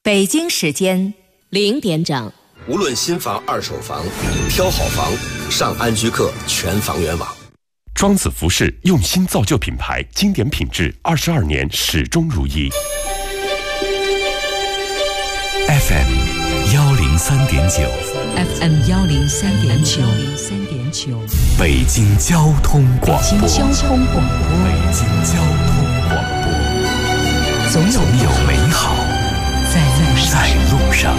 北京时间 0点整。 无论新房、二手房，挑好房，上安居客全房源网。 庄子服饰用心造就品牌，经典品质，22年始终如一。 FM 103.9 FM 103.9 北京交通广播。 北京交通广播。 北京交通广播。总有美好在路上。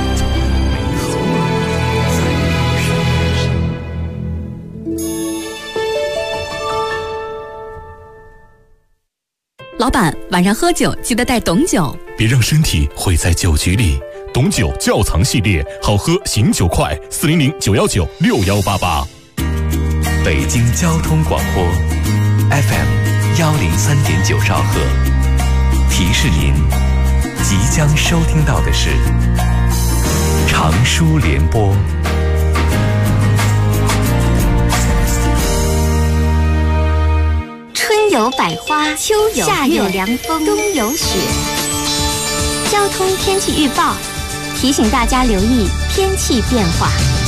老板，晚上喝酒记得带董酒， 别让身体毁在酒局里。董酒窖藏系列，好喝醒酒快，400-919-6188。北京交通广播 FM 103.9兆赫，提示您即将收听到的是长舒联播。 春有百花，秋有夏有凉风，冬有雪。交通天气预报提醒大家留意天气变化。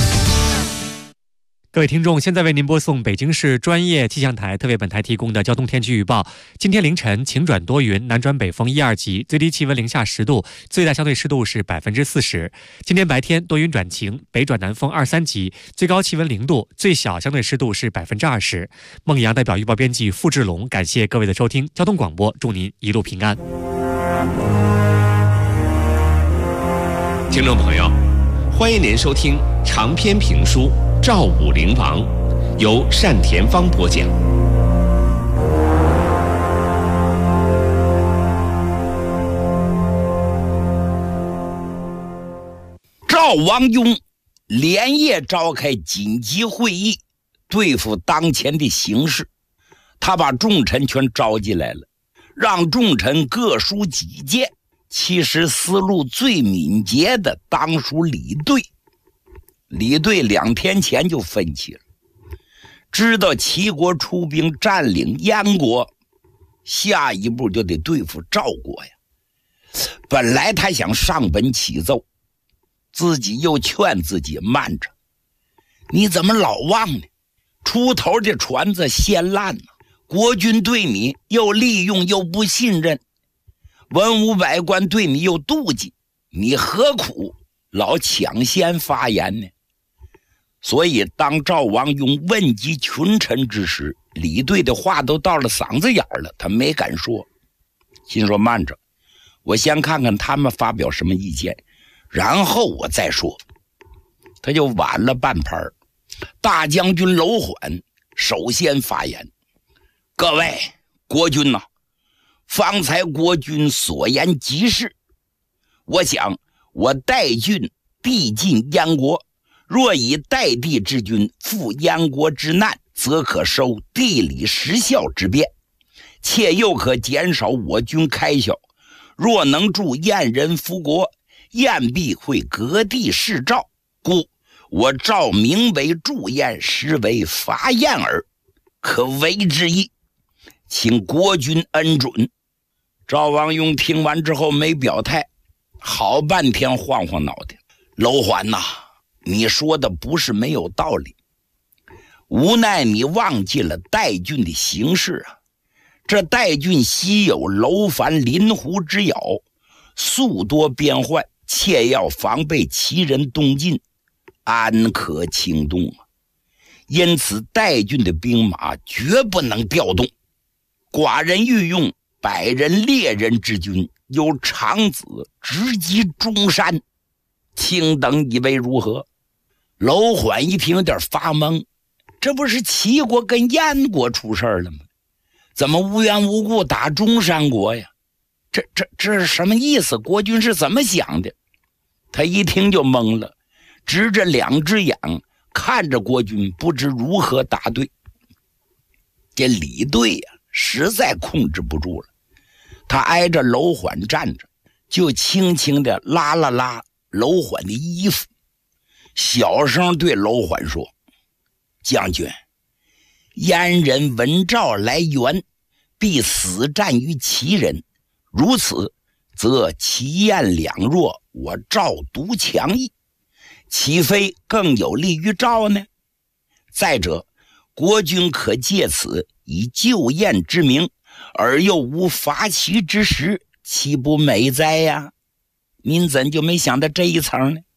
各位听众，现在为您播送北京市专业气象台特别本台提供的交通天气预报。今天凌晨晴转多云，南转北风1、2级，最低气温零下10度，最大相对湿度是40%。今天白天多云转晴，北转南风2、3级，最高气温0度，最小相对湿度是20%。孟阳代表预报编辑付志龙，感谢各位的收听，交通广播祝您一路平安。 听众朋友，欢迎您收听长篇评书《赵武灵王》，由单田芳播讲。 赵王雍连夜召开紧急会议，对付当前的形势。他把众臣全召集来了，让众臣各抒己见。其实思路最敏捷的当属李队。李队2天前就分析了，知道齐国出兵占领燕国，下一步就得对付赵国呀。本来他想上本启奏，自己又劝自己慢着，你怎么老忘呢？出头的船子先烂了，国君对你又利用又不信任，文武百官对你又妒忌，你何苦老抢先发言呢？所以当赵王雍问及群臣之时，李队的话都到了嗓子眼了，他没敢说，心说慢着，我先看看他们发表什么意见，然后我再说。他就晚了半拍。大将军楼缓首先发言：各位国君呐，方才国君所言极是。我想我代郡必进燕国，若以代地之君负燕国之难，则可收地理时效之便，且又可减少我军开销。若能助燕人服国，燕必会割地示赵，故我赵名为助燕，实为伐燕耳，可为之意，请国君恩准。赵王雍听完之后没表态，好半天晃晃脑袋。楼缓呐，你说的不是没有道理，无奈你忘记了代郡的形势啊。这代郡稀有楼烦临湖之咬，素多边患，切要防备齐人东进，安可轻动啊？因此代郡的兵马绝不能调动。寡人欲用100人猎人之军，由长子直击中山，卿等以为如何？楼缓一听有点发懵，这不是齐国跟燕国出事了吗？怎么无缘无故打中山国呀？这是什么意思？国君是怎么想的？他一听就懵了，直着2只眼看着国君，不知如何答对。这李队呀，实在控制不住了，他挨着楼缓站着，就轻轻地拉了拉楼缓的衣服，小声对楼缓说：将军，燕人闻赵来援，必死战于齐人，如此则其燕两弱，我赵独强矣，岂非更有利于赵呢？再者，国君可借此以救燕之名，而又无伐齐之实，岂不美哉呀？您怎就没想到这一层呢？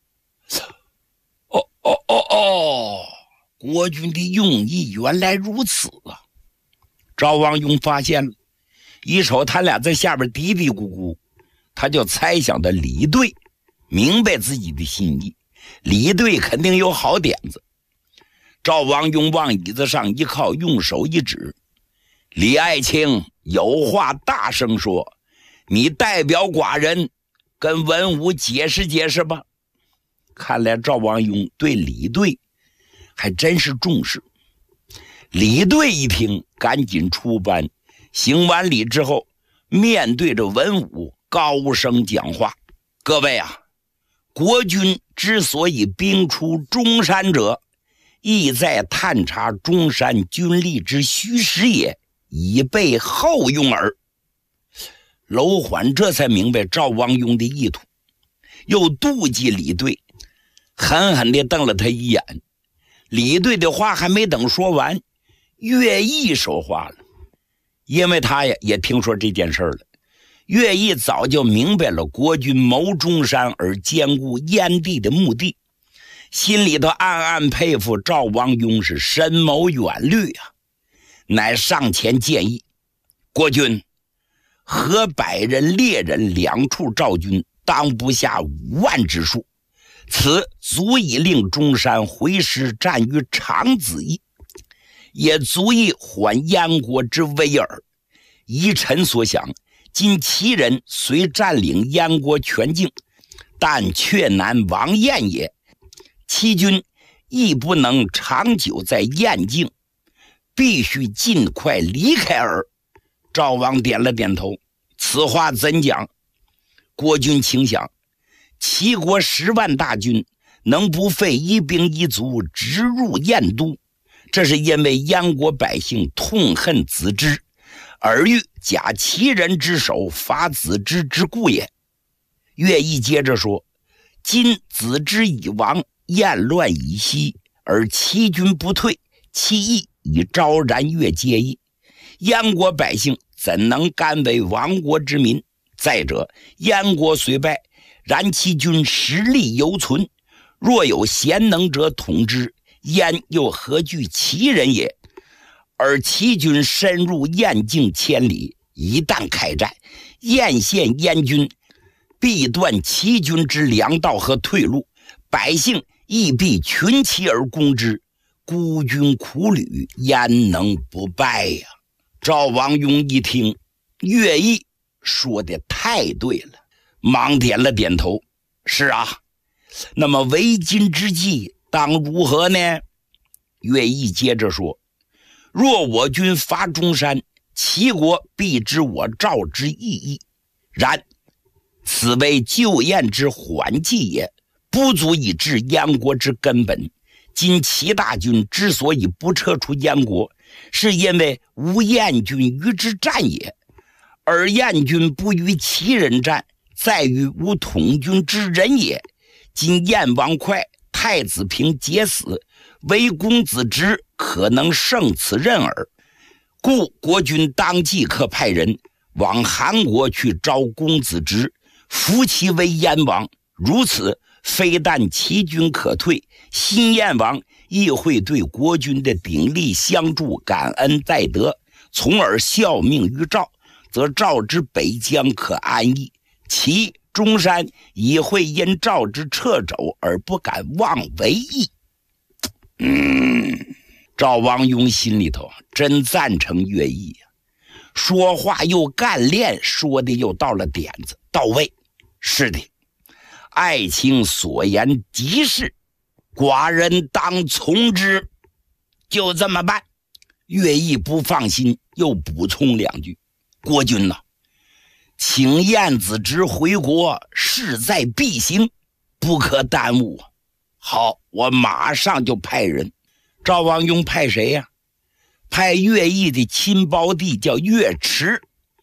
国君的用意原来如此啊！赵王雍发现了，一瞅他俩在下边嘀嘀咕咕，他就猜想的李队明白自己的心意，李队肯定有好点子。赵王雍往椅子上一靠，用手一指：“李爱卿有话大声说，你代表寡人跟文武解释解释吧。”看来赵王雍对李队还真是重视。李队一听，赶紧出班，行完礼之后，面对着文武高声讲话：“各位啊，国君之所以兵出中山者，意在探查中山军力之虚实也，以备后用耳。”楼缓这才明白赵王雍的意图，又妒忌李队，狠狠地瞪了他一眼。李队的话还没等说完，乐毅说话了，因为他也听说这件事了。乐毅早就明白了国君谋中山而兼顾燕地的目的，心里头暗暗佩服赵王雍是深谋远虑啊，乃上前建议：“国君，合百人猎人两处赵军，当不下5万之数，此足以令中山回师战于长子邑，也足以缓燕国之危耳。依臣所想，今齐人虽占领燕国全境，但却难亡燕也。齐军亦不能长久在燕境，必须尽快离开耳。”赵王点了点头：“此话怎讲？”国君请想，齐国10万大军能不费一兵一卒直入燕都，这是因为燕国百姓痛恨子之，而欲假齐人之手伐子之之故也。乐毅接着说：“今子之已亡，燕乱已息，而齐军不退，其意已昭然越皆矣。燕国百姓怎能甘为亡国之民？再者，燕国虽败，然其军实力犹存，若有贤能者统之，燕又何惧齐人也？而齐军深入燕境千里，一旦开战，燕县燕军必断齐军之粮道和退路，百姓亦必群起而攻之，孤军苦旅，焉能不败呀？”赵王雍一听，乐毅说的太对了，忙点了点头：“是啊，那么为今之计当如何呢？”乐毅接着说：“若我军伐中山，齐国必知我赵之意义，然此为救燕之缓计也，不足以治燕国之根本。今齐大军之所以不撤出燕国，是因为无燕军与之战也，而燕军不与齐人战，在于无统军之人也。今燕王哙、太子平皆死，唯公子直可能胜此任耳。故国君当即可派人往韩国去招公子直，扶其为燕王。如此，非但齐军可退，新燕王亦会对国君的鼎力相助感恩戴德，从而效命于赵，则赵之北疆可安逸，齐中山已会因赵之掣肘而不敢妄为矣。赵王雍心里头真赞成乐毅呀，说话又干练，说的又到了点子，到位。是的，爱卿所言极是，寡人当从之。就这么办。乐毅不放心，又补充2句：“国君呐，请燕子直回国，势在必行，不可耽误。”好，我马上就派人。赵王雍派谁呀？派乐毅的亲胞弟叫乐池，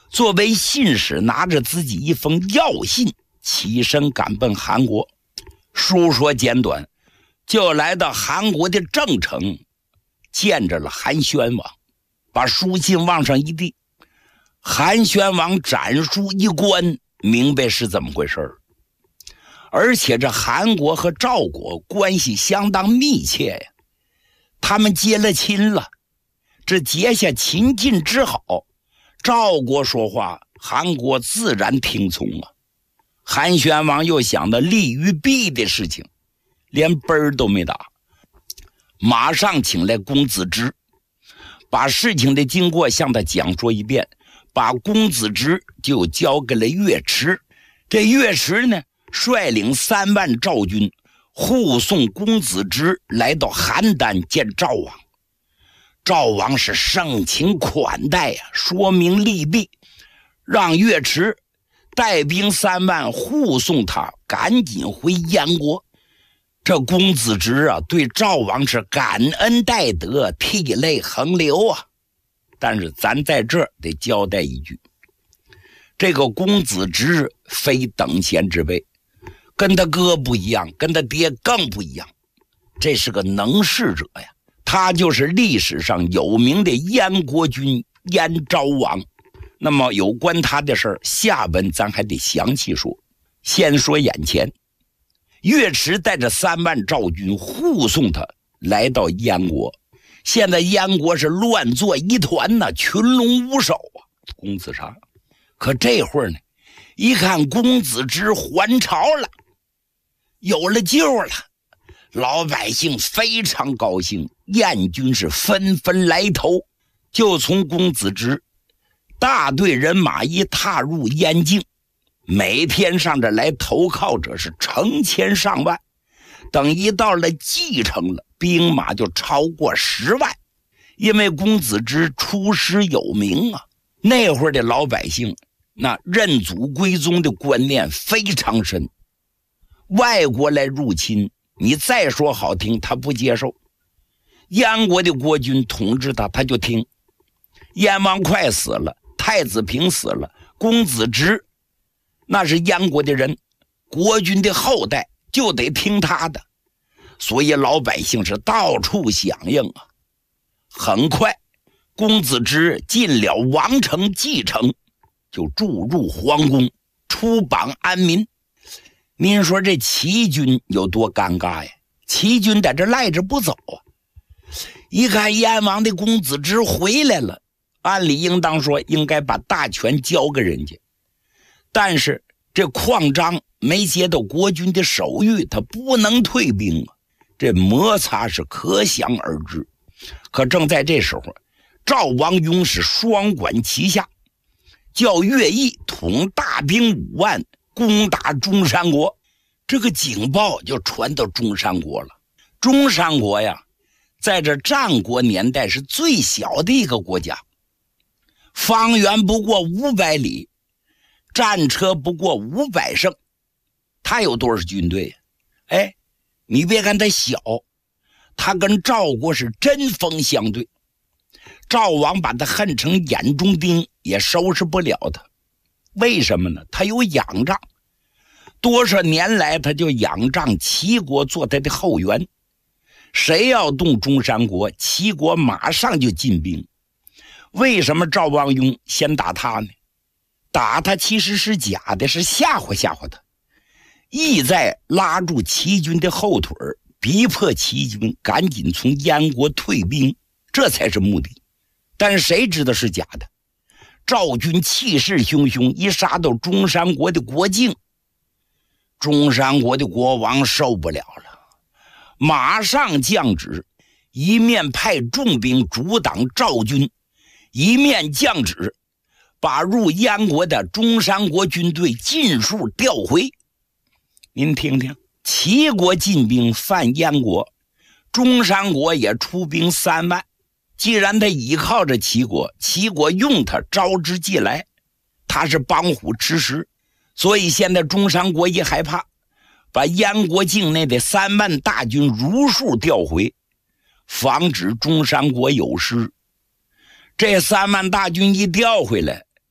作为信使，拿着自己一封要信，起身赶奔韩国。书说简短，就来到韩国的郑城，见着了韩宣王，把书信往上一递。韩宣王斩书一观，明白是怎么回事。而且这韩国和赵国关系相当密切呀，他们结了亲了。这结下亲近之好，赵国说话，韩国自然听从啊。韩宣王又想到利于弊的事情，连奔儿都没打，马上请来公子之，把事情的经过向他讲说一遍，把公子之就交给了岳池。这岳池呢，率领3万赵军护送公子之来到邯郸见赵王。赵王是盛情款待呀，说明利弊，让岳池带兵3万护送他赶紧回燕国。这公子之啊，对赵王是感恩戴德，涕泪横流啊。但是咱在这儿得交代一句，这个公子之非等闲之辈，跟他哥不一样，跟他爹更不一样，这是个能事者呀。他就是历史上有名的燕国君燕昭王。那么有关他的事儿，下文咱还得详细说。先说眼前，岳池带着3万赵军护送他来到燕国。现在燕国是乱作一团呐，群龙无首啊，公子啥？可这会儿呢，一看公子之还朝了，有了救了，老百姓非常高兴，燕军是纷纷来投。就从公子之大队人马一踏入燕境，每天上这来投靠者是成千上万。等一到了蓟城了，兵马就超过10万。因为公子之出师有名啊，那会儿的老百姓那认祖归宗的观念非常深。外国来入侵，你再说好听他不接受，燕国的国君统治他，他就听。燕王哙死了，太子平死了，公子之那是燕国的人，国君的后代，就得听他的。所以老百姓是到处响应啊。很快公子之进了王城蓟城，就住入皇宫，出榜安民。您说这齐军有多尴尬呀？齐军在这赖着不走啊，一看燕王的公子之回来了，按理应当说应该把大权交给人家，但是这况章没接到国君的手谕，他不能退兵啊，这摩擦是可想而知。可正在这时候，赵王雍是双管齐下，叫乐毅统大兵5万攻打中山国。这个警报就传到中山国了。中山国呀，在这战国年代是最小的一个国家，方圆不过500里，战车不过500乘。他有多少军队？哎，你别看他小，他跟赵国是针锋相对。赵王把他恨成眼中钉，也收拾不了他。为什么呢？他有仰仗，多少年来他就仰仗齐国做他的后援。谁要动中山国，齐国马上就进兵。为什么赵王雍先打他呢？打他其实是假的，是吓唬吓唬他，意在拉住齐军的后腿，逼迫齐军赶紧从燕国退兵，这才是目的。但是谁知道是假的？赵军气势汹汹，一杀到中山国的国境，中山国的国王受不了了，马上降旨，一面派重兵阻挡赵军，一面降旨把入燕国的中山国军队尽数调回。您听听，齐国进兵犯燕国，中山国也出兵3万。既然他依靠着齐国，齐国用他招之即来，他是帮虎吃食，所以现在中山国一害怕，把燕国境内的3万大军如数调回，防止中山国有失。这3万大军一调回来，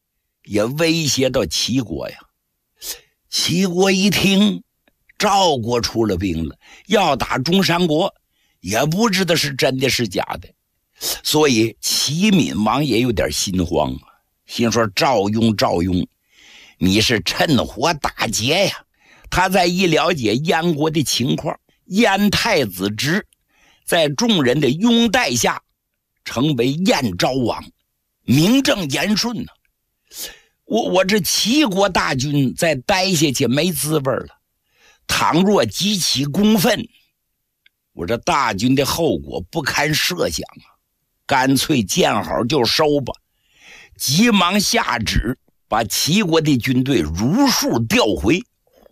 也威胁到齐国呀。齐国一听赵国出了兵了，要打中山国，也不知道是真的是假的，所以齐闵王也有点心慌啊，心说赵雍，你是趁火打劫呀。他再一了解燕国的情况，燕太子直在众人的拥戴下成为燕昭王，名正言顺呢。我这齐国大军再待下去没滋味了，倘若激起公愤，我这大军的后果不堪设想啊！干脆见好就收吧。急忙下旨，把齐国的军队如数调回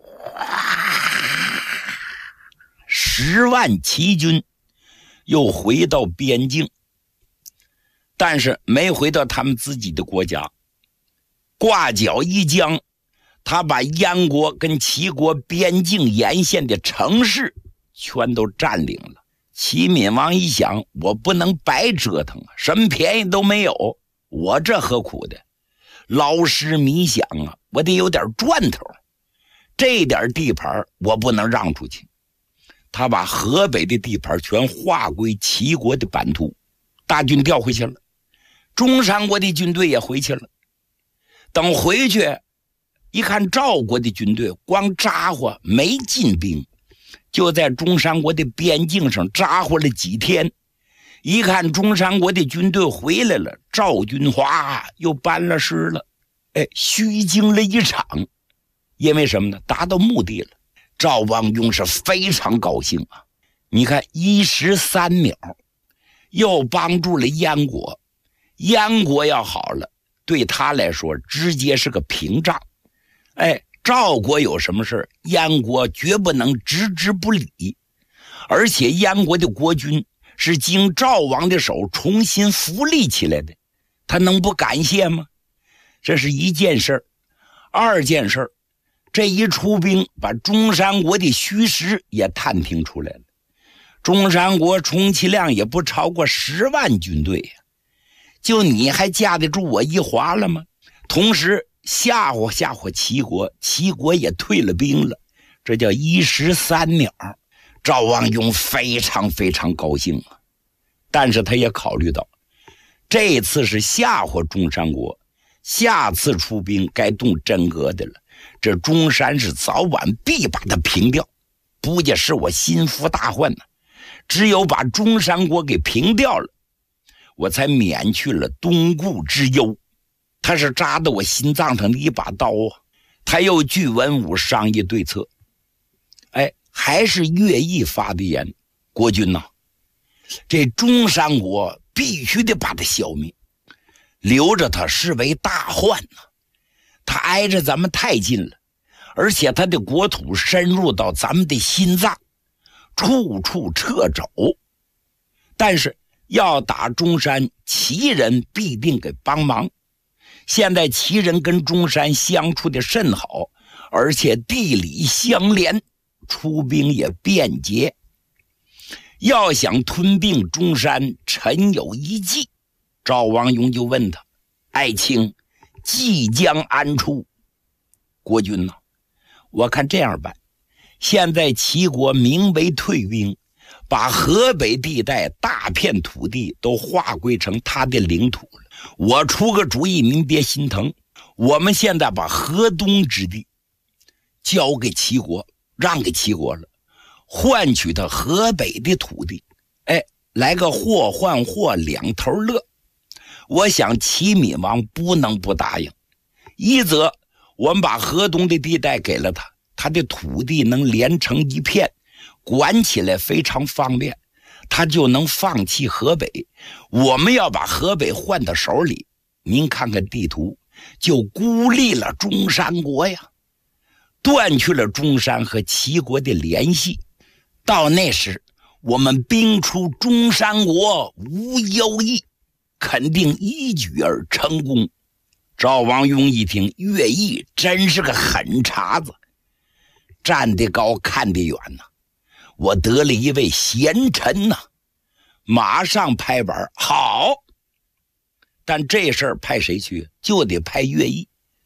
，10万齐军又回到边境，但是没回到他们自己的国家。挂角一将，他把燕国跟齐国边境沿线的城市全都占领了。齐闵王一想，我不能白折腾啊，什么便宜都没有，我这何苦的？劳师弥饷啊，我得有点赚头，这点地盘我不能让出去。他把河北的地盘全划归齐国的版图，大军调回去了，中山国的军队也回去了。等回去一看，赵国的军队光扎活没进兵，就在中山国的边境上扎活了几天。一看中山国的军队回来了，赵军哗又搬了师了，虚惊了一场。因为什么呢？达到目的了。赵王雍是非常高兴啊！你看1时3秒，又帮助了燕国，燕国要好了，对他来说直接是个屏障。赵国有什么事，燕国绝不能置之不理。而且燕国的国君是经赵王的手重新扶立起来的，他能不感谢吗？这是一件事。二件事，这一出兵把中山国的虚实也探听出来了。中山国充其量也不超过10万军队呀，就你还架得住我一划了吗？同时吓唬齐国，齐国也退了兵了，这叫1时3秒。赵王雍非常非常高兴啊，但是他也考虑到，这次是吓唬中山国，下次出兵该动真格的了。这中山是早晚必把他平掉，不也是我心腹大患呢？只有把中山国给平掉了，我才免去了东顾之忧。他是扎得我心脏上的一把刀啊！他又据文武商议对策。还是乐毅发的言，国君呐，这中山国必须得把他消灭，留着他是为大患呐。他挨着咱们太近了，而且他的国土深入到咱们的心脏，处处掣肘。但是要打中山，齐人必定给帮忙。现在齐人跟中山相处的甚好，而且地理相连，出兵也便捷。要想吞并中山，臣有一计。赵王雍就问他：爱卿即将安出？国君呐，我看这样办，现在齐国名为退兵，把河北地带大片土地都划归成他的领土了。我出个主意，您别心疼，我们现在把河东之地交给齐国，让给齐国了，换取他河北的土地。来个货换货，两头乐。我想齐闵王不能不答应。一则我们把河东的地带给了他，他的土地能连成一片，管起来非常方便，他就能放弃河北。我们要把河北换到手里，您看看地图，就孤立了中山国呀，断去了中山和齐国的联系。到那时我们兵出中山国无忧矣，肯定一举而成功。赵王雍一听，乐毅真是个狠茬子，站得高看得远呐，我得了一位贤臣呐，马上拍板好。但这事儿派谁去？就得派乐毅。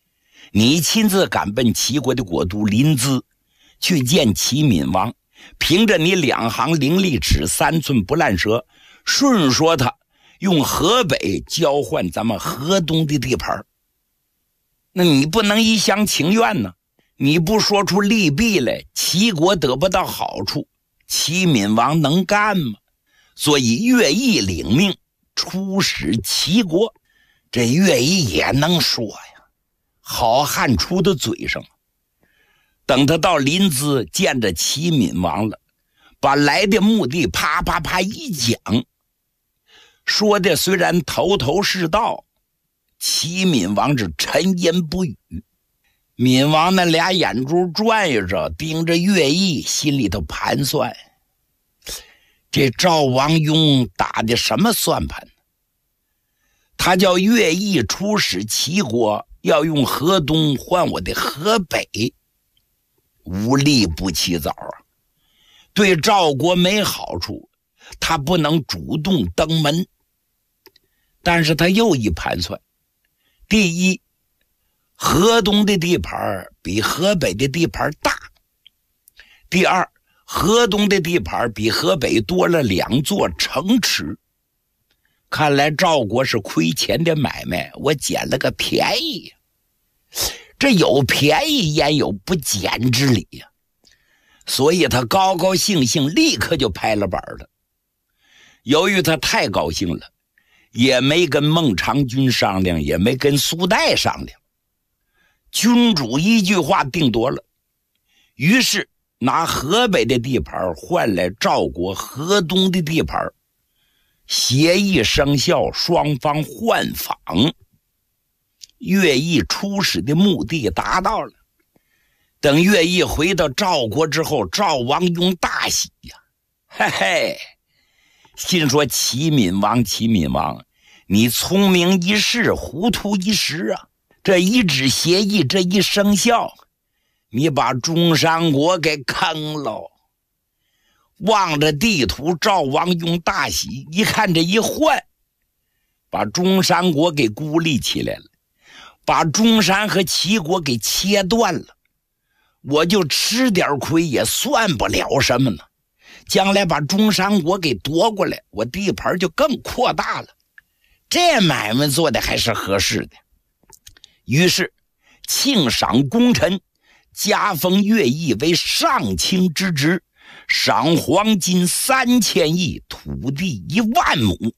你亲自赶奔齐国的国都临淄，去见齐闵王，凭着你2行伶俐齿3寸不烂舌，顺说他用河北交换咱们河东的地盘，那你不能一厢情愿呢？你不说出利弊来，齐国得不到好处，齐闵王能干吗？所以乐毅领命出使齐国。这乐毅也能说呀，好汉出的嘴上。等他到临淄见着齐闵王了，把来的目的啪啪啪一讲，说的虽然头头是道，齐闵王是沉吟不语。闵王那俩眼珠转着，盯着乐毅，心里头盘算，这赵王雍打的什么算盘？他叫乐毅出使齐国，要用河东换我的河北，无利不起早啊！对赵国没好处，他不能主动登门。但是他又一盘算，第一，河东的地盘比河北的地盘大；第二，河东的地盘比河北多了2座城池。看来赵国是亏钱的买卖，我捡了个便宜呀！这有便宜焉有不捡之理呀？所以他高高兴兴，立刻就拍了板了。由于他太高兴了，也没跟孟尝君商量，也没跟苏代商量，君主一句话定夺了。于是拿河北的地盘换来赵国河东的地盘，协议生效，双方换访。乐毅出使的目的达到了。等乐毅回到赵国之后，赵王雍大喜呀，嘿嘿，心说齐闵王，你聪明一世，糊涂一时啊！这一纸协议，这一生效，你把中山国给坑了。望着地图，赵王雍大喜，一看这一换，把中山国给孤立起来了，把中山和齐国给切断了。我就吃点亏也算不了什么呢，将来把中山国给夺过来，我地盘就更扩大了，这买卖做的还是合适的。于是庆赏功臣，加封乐毅为上卿之职，赏黄金3000亿，土地1万亩。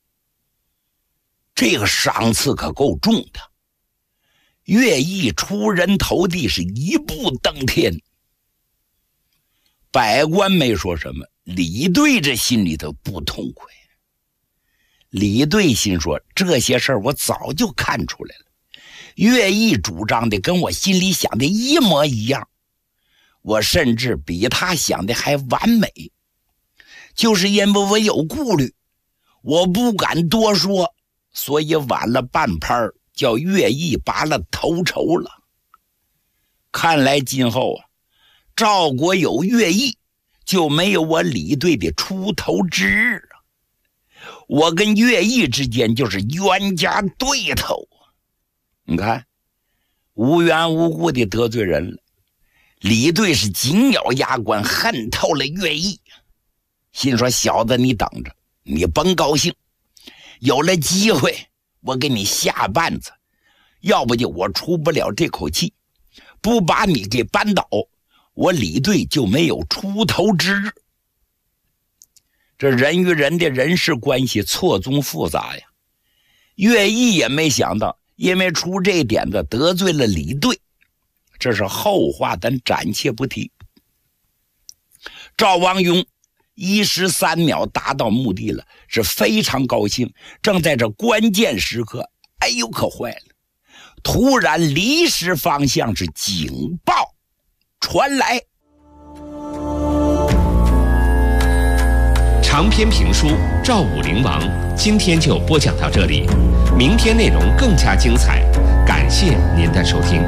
这个赏赐可够重的，乐毅出人头地，是一步登天。百官没说什么，李队这心里头不痛快。李队心说，这些事儿我早就看出来了，乐毅主张的跟我心里想的一模一样，我甚至比他想的还完美。就是因为我有顾虑，我不敢多说，所以晚了半拍，叫乐毅拔了头筹了。看来今后啊，赵国有乐毅，就没有我李队的出头之日啊！我跟乐毅之间就是冤家对头。你看，无缘无故的得罪人了。李队是紧咬牙关，恨透了乐毅，心说小子你等着，你甭高兴，有了机会我给你下绊子，要不就我出不了这口气，不把你给扳倒，我李队就没有出头之日。这人与人的人事关系错综复杂呀，乐毅也没想到因为出这点子得罪了李队，这是后话，咱暂且不提。赵王雍1时3秒达到目的了，是非常高兴。正在这关键时刻，哎呦可坏了，突然离时方向是警报传来。 长篇评书《赵武灵王》今天就播讲到这里，明天内容更加精彩，感谢您的收听。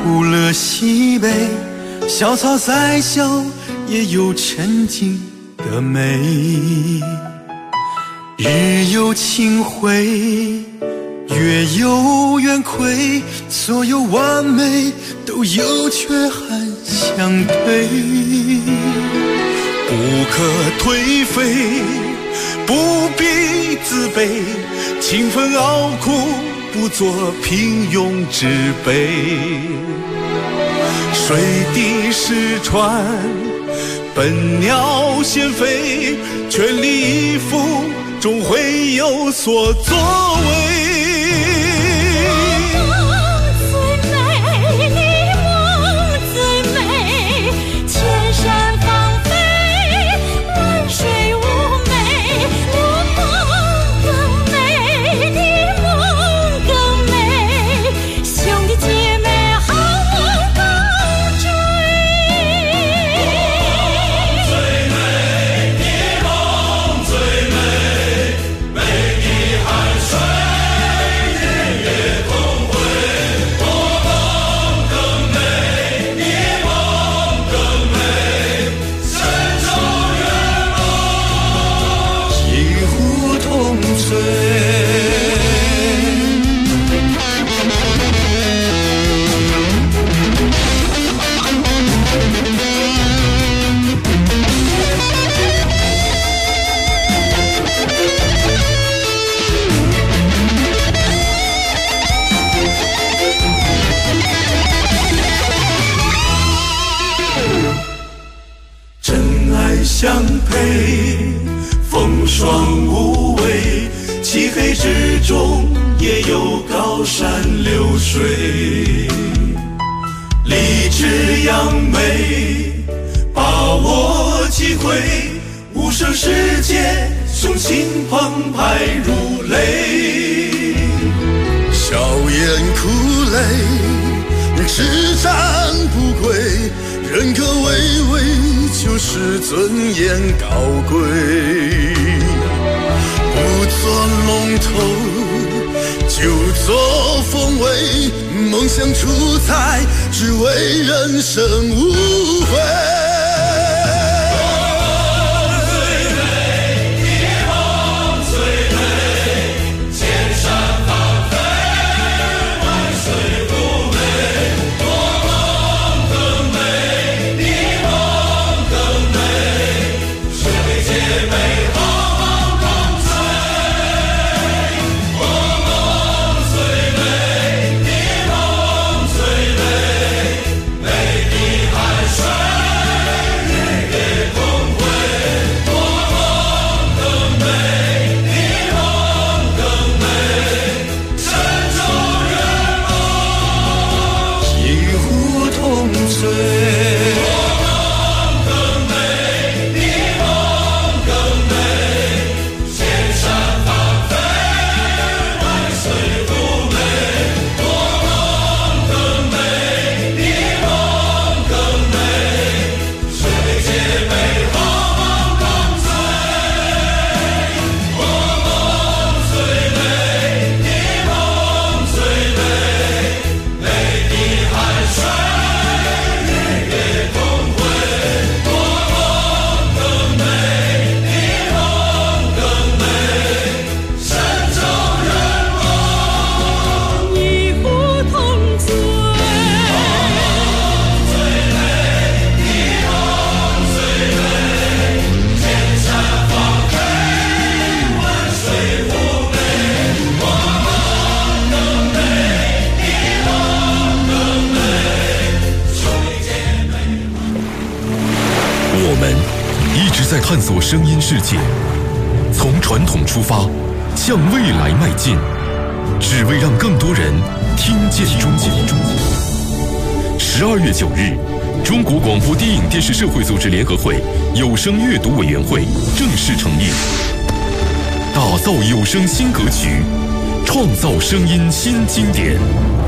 苦乐喜悲，小草再小也有沉静的美。日有清辉，月有圆亏，所有完美都有缺憾相对。不可颓废，不必自卑，勤奋熬苦，不做平庸之辈。水滴石穿，笨鸟先飞，全力以赴，终会有所作为。相配，风霜无畏，漆黑之中也有高山流水。立志扬眉，把握机会，无声世界，雄心澎湃如雷。笑颜苦泪，只战不归，人格巍巍，就是尊严高贵。不做龙头，就做凤尾，梦想出彩，只为人生无悔。 在探索声音世界，从传统出发，向未来迈进，只为让更多人听见中国。12月9日，中国广播电影电视社会组织联合会有声阅读委员会正式成立，打造有声新格局，创造声音新经典。